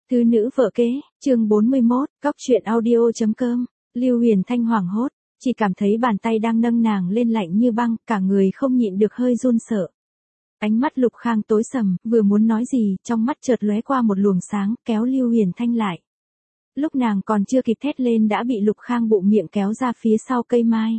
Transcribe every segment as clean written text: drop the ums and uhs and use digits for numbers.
Tứ nữ vợ kế, chương 41, cóc truyện audio.com, Lưu Huyền Thanh hoảng hốt, chỉ cảm thấy bàn tay đang nâng nàng lên lạnh như băng, cả người không nhịn được hơi run sợ. Ánh mắt Lục Khang tối sầm, vừa muốn nói gì, trong mắt chợt lóe qua một luồng sáng, kéo Lưu Huyền Thanh lại. Lúc nàng còn chưa kịp thét lên đã bị Lục Khang bụng miệng kéo ra phía sau cây mai.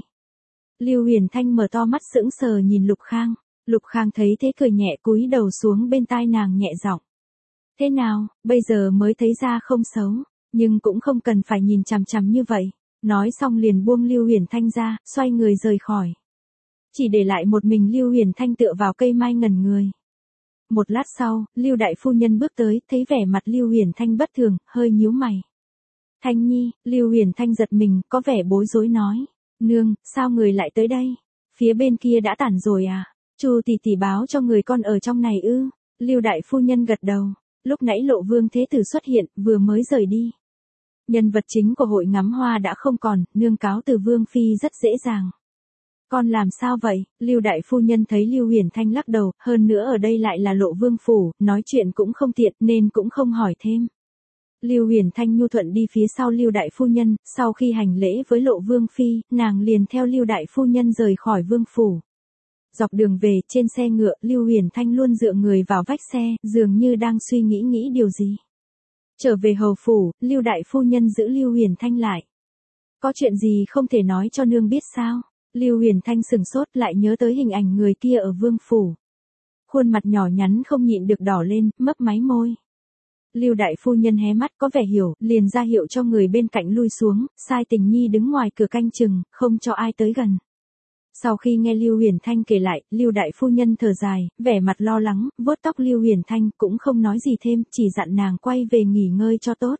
Lưu Huyền Thanh mở to mắt sững sờ nhìn Lục Khang. Lục Khang thấy thế cười nhẹ cúi đầu xuống bên tai nàng nhẹ giọng. Thế nào, bây giờ mới thấy ra không xấu, nhưng cũng không cần phải nhìn chằm chằm như vậy. Nói xong liền buông Lưu Huyền Thanh ra, xoay người rời khỏi. Chỉ để lại một mình Lưu Huyền Thanh tựa vào cây mai ngẩn người. Một lát sau, Lưu đại phu nhân bước tới, thấy vẻ mặt Lưu Huyền Thanh bất thường, hơi nhíu mày. Thanh Nhi, Lưu Huyền Thanh giật mình, có vẻ bối rối nói. Nương, sao người lại tới đây? Phía bên kia đã tản rồi à? Chu tỷ tỷ báo cho người con ở trong này ư? Lưu đại phu nhân gật đầu. Lúc nãy Lộ Vương Thế Tử xuất hiện, vừa mới rời đi. Nhân vật chính của hội ngắm hoa đã không còn, nương cáo từ Vương Phi rất dễ dàng. Con làm sao vậy? Lưu đại phu nhân thấy Lưu Huyền Thanh lắc đầu, hơn nữa ở đây lại là Lộ Vương Phủ, nói chuyện cũng không tiện nên cũng không hỏi thêm. Lưu Huyền Thanh nhu thuận đi phía sau Lưu đại phu nhân, sau khi hành lễ với Lộ Vương Phi, nàng liền theo Lưu đại phu nhân rời khỏi Vương Phủ. Dọc đường về, trên xe ngựa, Lưu Huyền Thanh luôn dựa người vào vách xe, dường như đang suy nghĩ điều gì. Trở về hầu phủ, Lưu đại phu nhân giữ Lưu Huyền Thanh lại. Có chuyện gì không thể nói cho nương biết sao? Lưu Huyền Thanh sừng sốt lại nhớ tới hình ảnh người kia ở Vương Phủ. Khuôn mặt nhỏ nhắn không nhịn được đỏ lên, mấp máy môi. Lưu đại phu nhân hé mắt có vẻ hiểu, liền ra hiệu cho người bên cạnh lui xuống, sai Tình Nhi đứng ngoài cửa canh chừng, không cho ai tới gần. Sau khi nghe Lưu Huyền Thanh kể lại, Lưu đại phu nhân thở dài, vẻ mặt lo lắng, vuốt tóc Lưu Huyền Thanh cũng không nói gì thêm, chỉ dặn nàng quay về nghỉ ngơi cho tốt.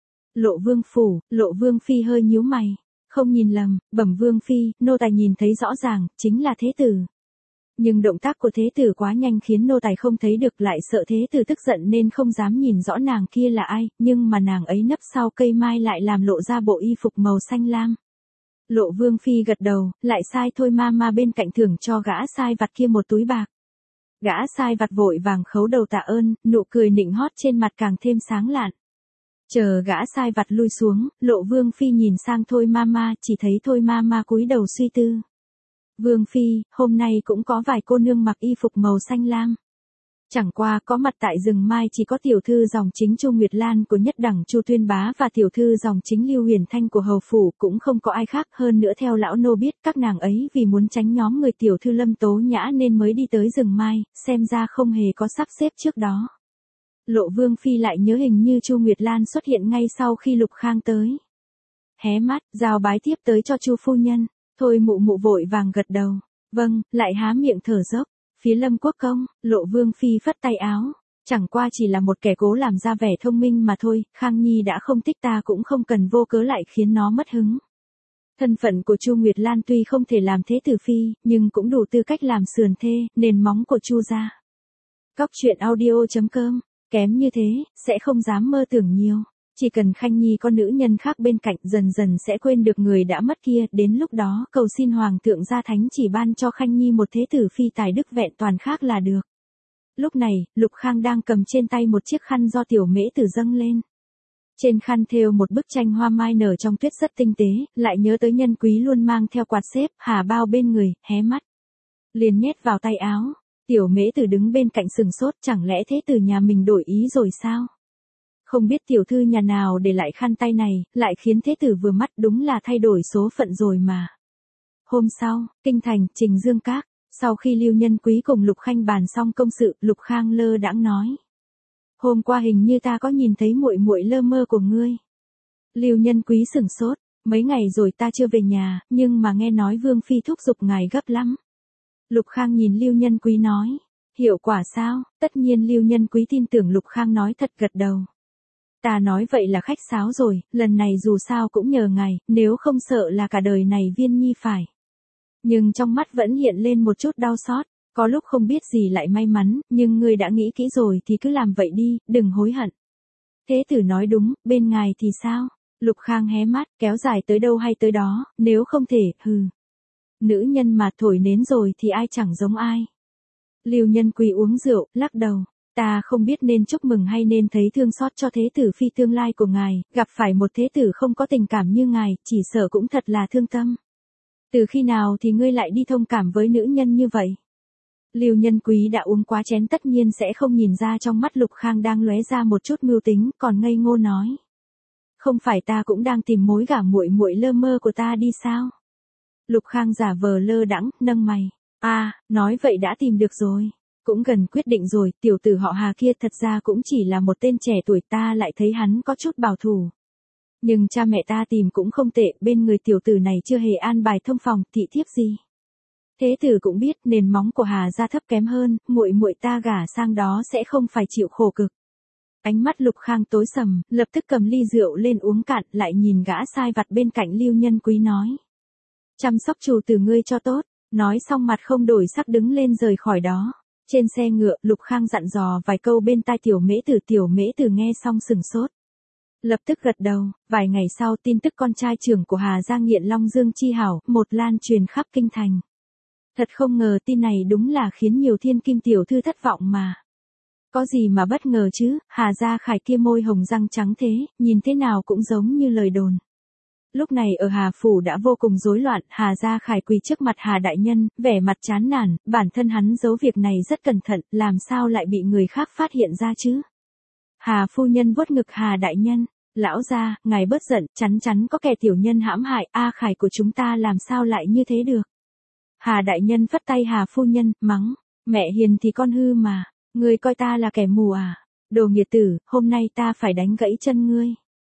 Lộ Vương Phủ, Lộ Vương Phi hơi nhíu mày. Không nhìn lầm, bẩm Vương Phi, nô tài nhìn thấy rõ ràng, chính là Thế Tử. Nhưng động tác của Thế Tử quá nhanh khiến nô tài không thấy được, lại sợ Thế Tử tức giận nên không dám nhìn rõ nàng kia là ai, nhưng mà nàng ấy nấp sau cây mai lại làm lộ ra bộ y phục màu xanh lam. Lộ Vương Phi gật đầu, lại sai Thôi ma bên cạnh thưởng cho gã sai vặt kia một túi bạc. Gã sai vặt vội vàng khấu đầu tạ ơn, nụ cười nịnh hót trên mặt càng thêm sáng lạn. Chờ gã sai vặt lui xuống, Lộ Vương Phi nhìn sang Thôi ma, chỉ thấy Thôi ma cúi đầu suy tư. Vương Phi, hôm nay cũng có vài cô nương mặc y phục màu xanh lam. Chẳng qua có mặt tại rừng mai chỉ có tiểu thư dòng chính Chu Nguyệt Lan của nhất đẳng Chu Tuyên Bá và tiểu thư dòng chính Lưu Huyền Thanh của hầu phủ, cũng không có ai khác. Hơn nữa theo lão nô biết các nàng ấy vì muốn tránh nhóm người tiểu thư Lâm Tố Nhã nên mới đi tới rừng mai, xem ra không hề có sắp xếp trước đó. Lộ Vương Phi lại nhớ hình như Chu Nguyệt Lan xuất hiện ngay sau khi Lục Khang tới. Hé mắt, giao bái tiếp tới cho Chu phu nhân. Thôi mụ vội vàng gật đầu. Vâng, lại há miệng thở dốc. Phía Lâm Quốc Công, Lộ Vương Phi phất tay áo. Chẳng qua chỉ là một kẻ cố làm ra vẻ thông minh mà thôi, Khang Nhi đã không thích ta cũng không cần vô cớ lại khiến nó mất hứng. Thân phận của Chu Nguyệt Lan tuy không thể làm Thế Tử Phi, nhưng cũng đủ tư cách làm sườn thê, nền móng của Chu gia. Cóc truyện audio.com, kém như thế, sẽ không dám mơ tưởng nhiều. Chỉ cần Khanh Nhi có nữ nhân khác bên cạnh dần dần sẽ quên được người đã mất kia, đến lúc đó cầu xin Hoàng thượng gia thánh chỉ ban cho Khanh Nhi một Thế Tử Phi tài đức vẹn toàn khác là được. Lúc này, Lục Khang đang cầm trên tay một chiếc khăn do tiểu mễ tử dâng lên. Trên khăn thêu một bức tranh hoa mai nở trong tuyết rất tinh tế, lại nhớ tới Nhân Quý luôn mang theo quạt xếp, hà bao bên người, hé mắt. Liền nhét vào tay áo, tiểu mễ tử đứng bên cạnh sừng sốt, chẳng lẽ Thế Tử nhà mình đổi ý rồi sao? Không biết tiểu thư nhà nào để lại khăn tay này, lại khiến Thế Tử vừa mắt, đúng là thay đổi số phận rồi mà. Hôm sau, kinh thành, Trình Dương Các, sau khi Lưu Nhân Quý cùng Lục Khanh bàn xong công sự, Lục Khang lơ đãng nói. Hôm qua hình như ta có nhìn thấy muội lơ mơ của ngươi. Lưu Nhân Quý sửng sốt, mấy ngày rồi ta chưa về nhà, nhưng mà nghe nói Vương Phi thúc giục ngài gấp lắm. Lục Khang nhìn Lưu Nhân Quý nói, hiệu quả sao? Tất nhiên Lưu Nhân Quý tin tưởng Lục Khang nói thật, gật đầu. Ta nói vậy là khách sáo rồi, lần này dù sao cũng nhờ ngài, nếu không sợ là cả đời này Viên Nhi phải. Nhưng trong mắt vẫn hiện lên một chút đau xót, có lúc không biết gì lại may mắn, nhưng ngươi đã nghĩ kỹ rồi thì cứ làm vậy đi, đừng hối hận. Thế Tử nói đúng, bên ngài thì sao? Lục Khang hé mắt, kéo dài tới đâu hay tới đó, nếu không thể, hừ. Nữ nhân mà thổi nến rồi thì ai chẳng giống ai. Lưu Nhân Quý uống rượu, lắc đầu. Ta không biết nên chúc mừng hay nên thấy thương xót cho thế tử phi tương lai của ngài, gặp phải một thế tử không có tình cảm như ngài, chỉ sợ cũng thật là thương tâm. Từ khi nào thì ngươi lại đi thông cảm với nữ nhân như vậy? Lưu Nhân Quý đã uống quá chén tất nhiên sẽ không nhìn ra trong mắt Lục Khang đang lóe ra một chút mưu tính, còn ngây ngô nói. Không phải ta cũng đang tìm mối gả muội muội lơ mơ của ta đi sao? Lục Khang giả vờ lơ đãng, nâng mày. Nói vậy đã tìm được rồi. Cũng gần quyết định rồi, tiểu tử họ Hà kia thật ra cũng chỉ là một tên trẻ tuổi, ta lại thấy hắn có chút bảo thủ. Nhưng cha mẹ ta tìm cũng không tệ, bên người tiểu tử này chưa hề an bài thông phòng, thị thiếp gì. Thế tử cũng biết nền móng của Hà gia thấp kém hơn, muội muội ta gả sang đó sẽ không phải chịu khổ cực. Ánh mắt Lục Khang tối sầm, lập tức cầm ly rượu lên uống cạn, lại nhìn gã sai vặt bên cạnh Lưu Nhân Quý nói. Chăm sóc chủ tử ngươi cho tốt, nói xong mặt không đổi sắc đứng lên rời khỏi đó. Trên xe ngựa, Lục Khang dặn dò vài câu bên tai tiểu mễ tử nghe xong sừng sốt. Lập tức gật đầu, vài ngày sau tin tức con trai trưởng của Hà gia nghiện Long Dương chi hảo, một lan truyền khắp kinh thành. Thật không ngờ tin này đúng là khiến nhiều thiên kim tiểu thư thất vọng mà. Có gì mà bất ngờ chứ, Hà gia Khải kia môi hồng răng trắng thế, nhìn thế nào cũng giống như lời đồn. Lúc này ở Hà Phủ đã vô cùng rối loạn, Hà gia Khải quỳ trước mặt Hà đại nhân, vẻ mặt chán nản, bản thân hắn giấu việc này rất cẩn thận, làm sao lại bị người khác phát hiện ra chứ. Hà phu nhân vuốt ngực Hà đại nhân, lão gia, ngài bớt giận, chắn có kẻ tiểu nhân hãm hại, Khải của chúng ta làm sao lại như thế được. Hà đại nhân phất tay Hà phu nhân, mắng, mẹ hiền thì con hư mà, ngươi coi ta là kẻ mù à, đồ nghiệt tử, hôm nay ta phải đánh gãy chân ngươi.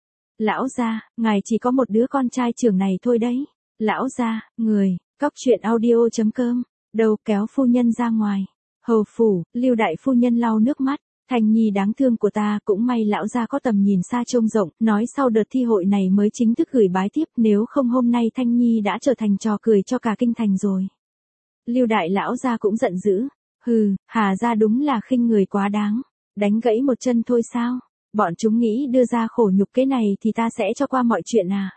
Lão gia, ngài chỉ có một đứa con trai trưởng này thôi đấy. Lão gia, người, cóc truyện audio.com, đầu kéo phu nhân ra ngoài. Hầu phủ, Lưu đại phu nhân lau nước mắt. Thanh nhi đáng thương của ta, cũng may lão gia có tầm nhìn xa trông rộng, nói sau đợt thi hội này mới chính thức gửi bái tiếp, nếu không hôm nay Thanh nhi đã trở thành trò cười cho cả kinh thành rồi. Lưu đại lão gia cũng giận dữ. Hừ, Hà gia đúng là khinh người quá đáng. Đánh gãy một chân thôi sao? Bọn chúng nghĩ đưa ra khổ nhục cái này thì ta sẽ cho qua mọi chuyện à.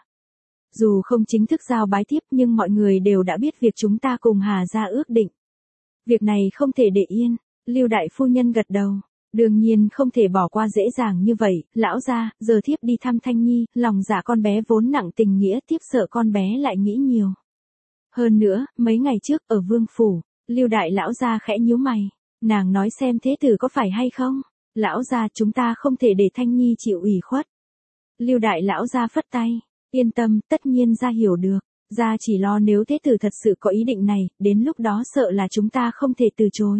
Dù không chính thức giao bái tiếp nhưng mọi người đều đã biết việc chúng ta cùng Hà gia ước định. Việc này không thể để yên, Lưu đại phu nhân gật đầu. Đương nhiên không thể bỏ qua dễ dàng như vậy, lão gia, giờ thiếp đi thăm Thanh Nhi, lòng dạ con bé vốn nặng tình nghĩa, thiếp sợ con bé lại nghĩ nhiều. Hơn nữa, mấy ngày trước ở Vương Phủ, Lưu đại lão gia khẽ nhíu mày, nàng nói xem thế tử có phải hay không? Lão gia, chúng ta không thể để Thanh Nhi chịu ủy khuất. Lưu đại lão gia phất tay, yên tâm, tất nhiên gia hiểu được, gia chỉ lo nếu thế tử thật sự có ý định này, đến lúc đó sợ là chúng ta không thể từ chối.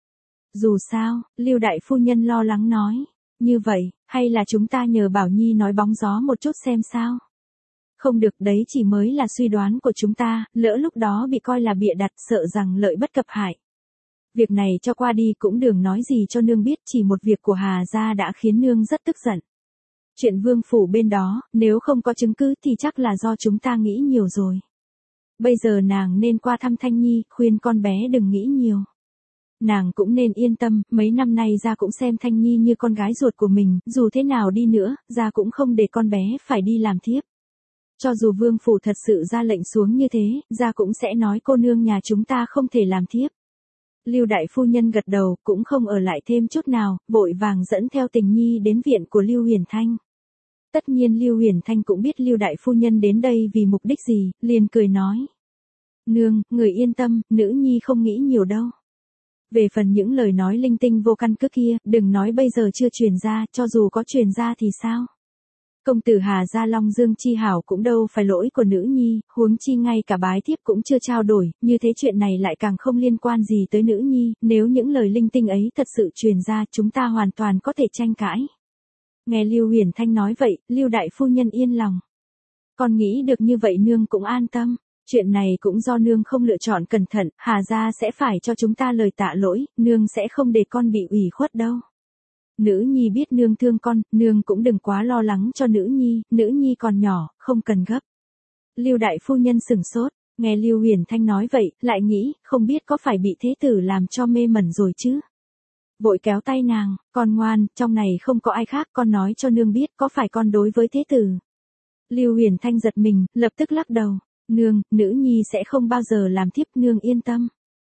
Dù sao, Lưu đại phu nhân lo lắng nói, như vậy, hay là chúng ta nhờ Bảo Nhi nói bóng gió một chút xem sao? Không được, đấy chỉ mới là suy đoán của chúng ta, lỡ lúc đó bị coi là bịa đặt, sợ rằng lợi bất cập hại. Việc này cho qua đi cũng đừng nói gì cho nương biết, chỉ một việc của Hà gia đã khiến nương rất tức giận. Chuyện Vương Phủ bên đó, nếu không có chứng cứ thì chắc là do chúng ta nghĩ nhiều rồi. Bây giờ nàng nên qua thăm Thanh Nhi, khuyên con bé đừng nghĩ nhiều. Nàng cũng nên yên tâm, mấy năm nay gia cũng xem Thanh Nhi như con gái ruột của mình, dù thế nào đi nữa, gia cũng không để con bé phải đi làm thiếp. Cho dù Vương Phủ thật sự ra lệnh xuống như thế, gia cũng sẽ nói cô nương nhà chúng ta không thể làm thiếp. Lưu đại phu nhân gật đầu, cũng không ở lại thêm chút nào, vội vàng dẫn theo Tình Nhi đến viện của Lưu Huyền Thanh. Tất nhiên Lưu Huyền Thanh cũng biết Lưu đại phu nhân đến đây vì mục đích gì, liền cười nói. Nương, người yên tâm, nữ nhi không nghĩ nhiều đâu. Về phần những lời nói linh tinh vô căn cứ kia, đừng nói bây giờ chưa truyền ra, cho dù có truyền ra thì sao? Công tử Hà gia Long Dương chi hảo cũng đâu phải lỗi của nữ nhi, huống chi ngay cả bái thiếp cũng chưa trao đổi, như thế chuyện này lại càng không liên quan gì tới nữ nhi, nếu những lời linh tinh ấy thật sự truyền ra chúng ta hoàn toàn có thể tranh cãi. Nghe Lưu Huyền Thanh nói vậy, Lưu đại phu nhân yên lòng. Con nghĩ được như vậy nương cũng an tâm, chuyện này cũng do nương không lựa chọn cẩn thận, Hà gia sẽ phải cho chúng ta lời tạ lỗi, nương sẽ không để con bị ủy khuất đâu. Nữ nhi biết nương thương con, nương cũng đừng quá lo lắng cho nữ nhi còn nhỏ, không cần gấp. Lưu đại phu nhân sửng sốt, nghe Lưu Huyền Thanh nói vậy, lại nghĩ, không biết có phải bị thế tử làm cho mê mẩn rồi chứ. Vội kéo tay nàng, con ngoan, trong này không có ai khác, con nói cho nương biết có phải con đối với thế tử. Lưu Huyền Thanh giật mình, lập tức lắc đầu, nương, nữ nhi sẽ không bao giờ làm thiếp, nương yên tâm.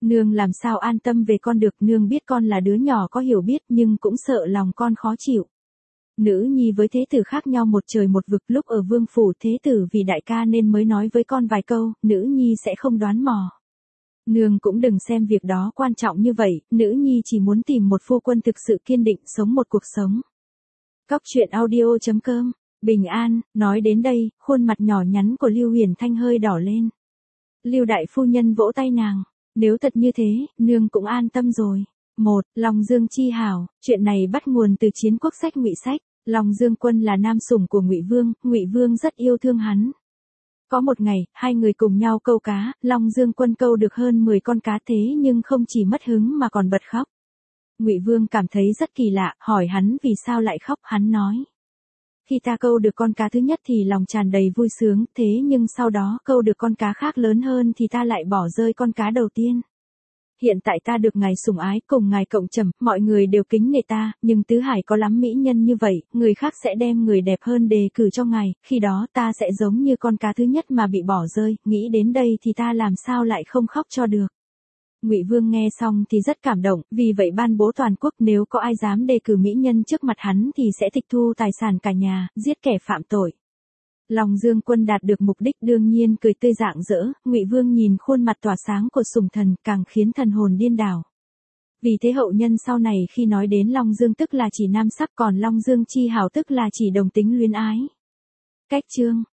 Nương làm sao an tâm về con được, nương biết con là đứa nhỏ có hiểu biết nhưng cũng sợ lòng con khó chịu. Nữ nhi với thế tử khác nhau một trời một vực, lúc ở vương phủ thế tử vì đại ca nên mới nói với con vài câu, nữ nhi sẽ không đoán mò. Nương cũng đừng xem việc đó quan trọng như vậy, nữ nhi chỉ muốn tìm một phu quân thực sự kiên định sống một cuộc sống. Cóc truyện audio.com, bình an, nói đến đây, khuôn mặt nhỏ nhắn của Lưu Huyền Thanh hơi đỏ lên. Lưu đại phu nhân vỗ tay nàng, nếu thật như thế, nương cũng an tâm rồi. Long Dương chi hảo, chuyện này bắt nguồn từ chiến quốc sách Ngụy Sách. Long Dương Quân là nam sủng của Ngụy Vương rất yêu thương hắn. Có một ngày, hai người cùng nhau câu cá, Long Dương Quân câu được hơn 10 con cá thế nhưng không chỉ mất hứng mà còn bật khóc. Ngụy Vương cảm thấy rất kỳ lạ, hỏi hắn vì sao lại khóc, hắn nói. Khi ta câu được con cá thứ nhất thì lòng tràn đầy vui sướng, thế nhưng sau đó câu được con cá khác lớn hơn thì ta lại bỏ rơi con cá đầu tiên. Hiện tại ta được ngài sủng ái, cùng ngài cộng trầm, mọi người đều kính nể ta, nhưng tứ hải có lắm mỹ nhân như vậy, người khác sẽ đem người đẹp hơn đề cử cho ngài, khi đó ta sẽ giống như con cá thứ nhất mà bị bỏ rơi, nghĩ đến đây thì ta làm sao lại không khóc cho được. Ngụy Vương nghe xong thì rất cảm động, vì vậy ban bố toàn quốc nếu có ai dám đề cử mỹ nhân trước mặt hắn thì sẽ tịch thu tài sản cả nhà, giết kẻ phạm tội. Long Dương Quân đạt được mục đích đương nhiên cười tươi rạng rỡ, Ngụy Vương nhìn khuôn mặt tỏa sáng của sủng thần càng khiến thần hồn điên đảo. Vì thế hậu nhân sau này khi nói đến Long Dương tức là chỉ nam sắc, còn Long Dương chi hảo tức là chỉ đồng tính luyến ái. Cách chương